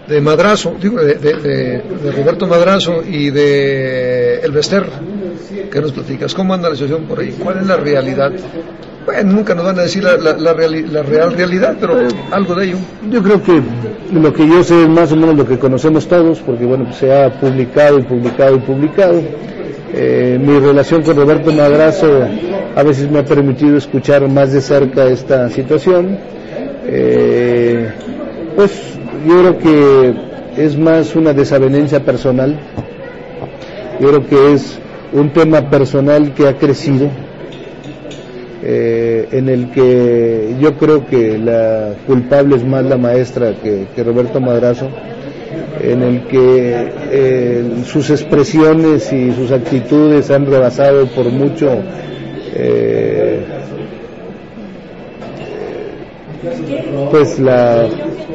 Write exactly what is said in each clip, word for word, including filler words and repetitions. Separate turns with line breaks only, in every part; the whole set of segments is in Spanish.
de Madrazo, digo, de, de, de, de Roberto Madrazo y de El Bester. ¿Qué nos platicas? ¿Cómo anda la situación por ahí? ¿Cuál es la realidad? Bueno, nunca nos van a decir la, la, la, reali, la real realidad, pero algo de ello.
Yo creo que lo que yo sé es más o menos lo que conocemos todos, porque bueno, pues se ha publicado y publicado y publicado. Eh, mi relación con Roberto Madrazo a veces me ha permitido escuchar más de cerca esta situación. Eh, pues yo creo que es más una desavenencia personal. Yo creo que es un tema personal que ha crecido, eh, en el que yo creo que la culpable es más la maestra que, que Roberto Madrazo, en el que eh, sus expresiones y sus actitudes han rebasado por mucho eh, pues la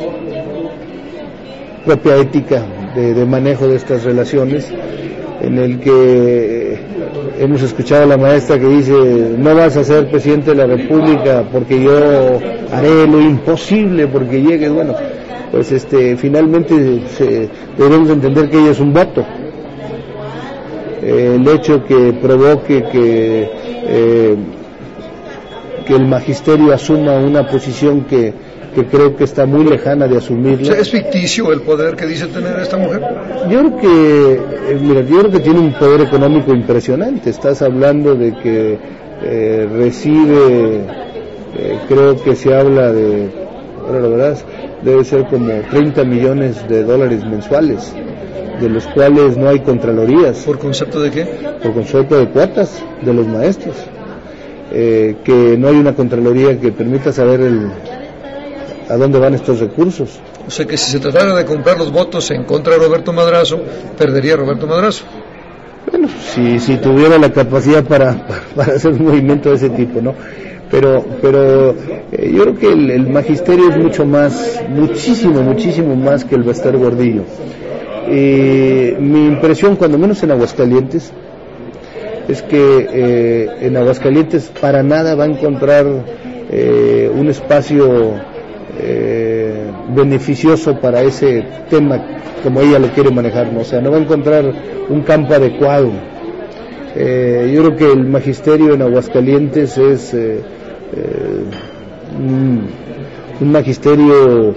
propia ética de, de manejo de estas relaciones, en el que hemos escuchado a la maestra que dice: no vas a ser presidente de la República porque yo haré lo imposible porque llegues. Bueno, pues este finalmente se, debemos entender que ella es un voto. Eh, el hecho que provoque que eh, que el magisterio asuma una posición que, que creo que está muy lejana de asumirla.
O sea, ¿es ficticio el poder que dice tener esta mujer?
Yo creo que, eh, mira, yo creo que tiene un poder económico impresionante. Estás hablando de que eh, recibe, eh, creo que se habla de, ahora la verdad, debe ser como treinta millones de dólares mensuales, de los cuales no hay contralorías.
¿Por concepto de qué?
Por concepto de cuotas de los maestros. Eh, que no hay una contraloría que permita saber el, a dónde van estos recursos.
O sea que si se tratara de comprar los votos en contra de Roberto Madrazo, perdería Roberto Madrazo.
Bueno, si, si tuviera la capacidad para, para, para hacer un movimiento de ese tipo, ¿no? Pero, pero eh, yo creo que el, el magisterio es mucho más, muchísimo, muchísimo más que el Bester Gordillo. Eh, mi impresión, cuando menos en Aguascalientes, es que eh, en Aguascalientes para nada va a encontrar eh, un espacio eh, beneficioso para ese tema como ella lo quiere manejar, ¿no? O sea, no va a encontrar un campo adecuado. Eh, yo creo que el magisterio en Aguascalientes es eh, eh, un, un magisterio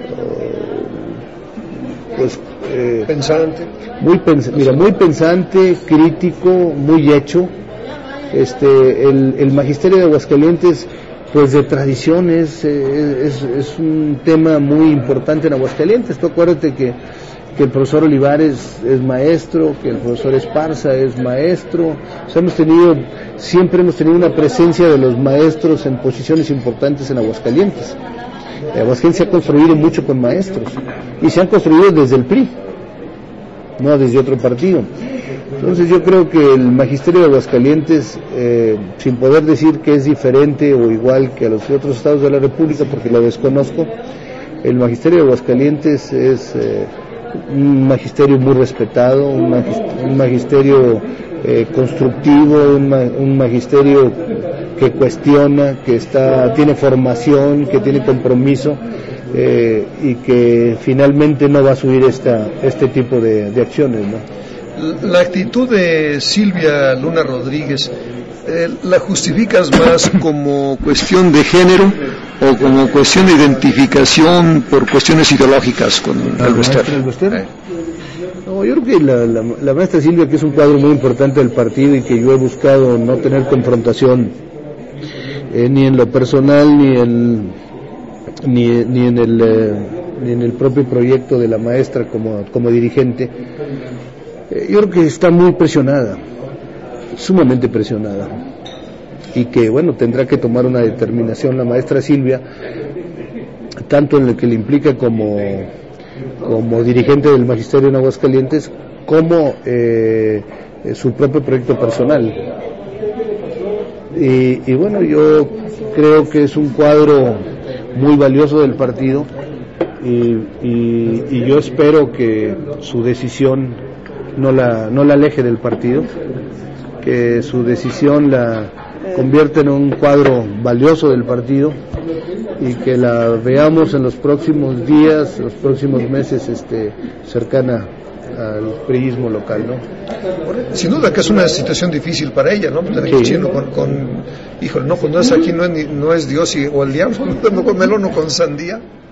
pues eh,
pensante.
Muy pens mira, muy pensante, crítico, muy hecho. Este, el, el magisterio de Aguascalientes, pues de tradiciones, eh, es, es un tema muy importante en Aguascalientes. Tú acuérdate que, que el profesor Olivares es maestro, que el profesor Esparza es maestro. O sea, hemos tenido, siempre hemos tenido una presencia de los maestros en posiciones importantes en Aguascalientes. Aguascalientes se ha construido mucho con maestros, y se han construido desde el P R I, no desde otro partido. Entonces yo creo que el magisterio de Aguascalientes, eh, sin poder decir que es diferente o igual que a los otros estados de la República, porque lo desconozco, el magisterio de Aguascalientes es eh, un magisterio muy respetado, un magisterio, un magisterio eh, constructivo, un, ma un magisterio que cuestiona, que está, tiene formación, que tiene compromiso. Eh, y que finalmente no va a subir esta, este tipo de, de acciones, ¿no?
La actitud de Silvia Luna Rodríguez, eh, ¿la justificas más como cuestión de género o como cuestión de identificación por cuestiones ideológicas con el Bester?
Eh. No, yo creo que la, la, la maestra Silvia, que es un cuadro muy importante del partido y que yo he buscado no tener confrontación eh, ni en lo personal ni en Ni, ni en el eh, ni en el propio proyecto de la maestra como, como dirigente, eh, yo creo que está muy presionada, sumamente presionada, y que bueno, tendrá que tomar una determinación la maestra Silvia, tanto en lo que le implica como, como dirigente del magisterio en Aguascalientes, como eh, su propio proyecto personal. Y, y bueno, yo creo que es un cuadro muy valioso del partido, y, y, y yo espero que su decisión no la, no la aleje del partido, que su decisión la, convierta en un cuadro valioso del partido y que la veamos en los próximos días, los próximos meses, este, cercana al priismo local, ¿no?
Sin duda que es una situación difícil para ella, ¿no? Tener
Sí.
chino con, con, híjole, no, pues no es aquí, no es, ni, no es Dios y, o el diablo, no con melón o con sandía.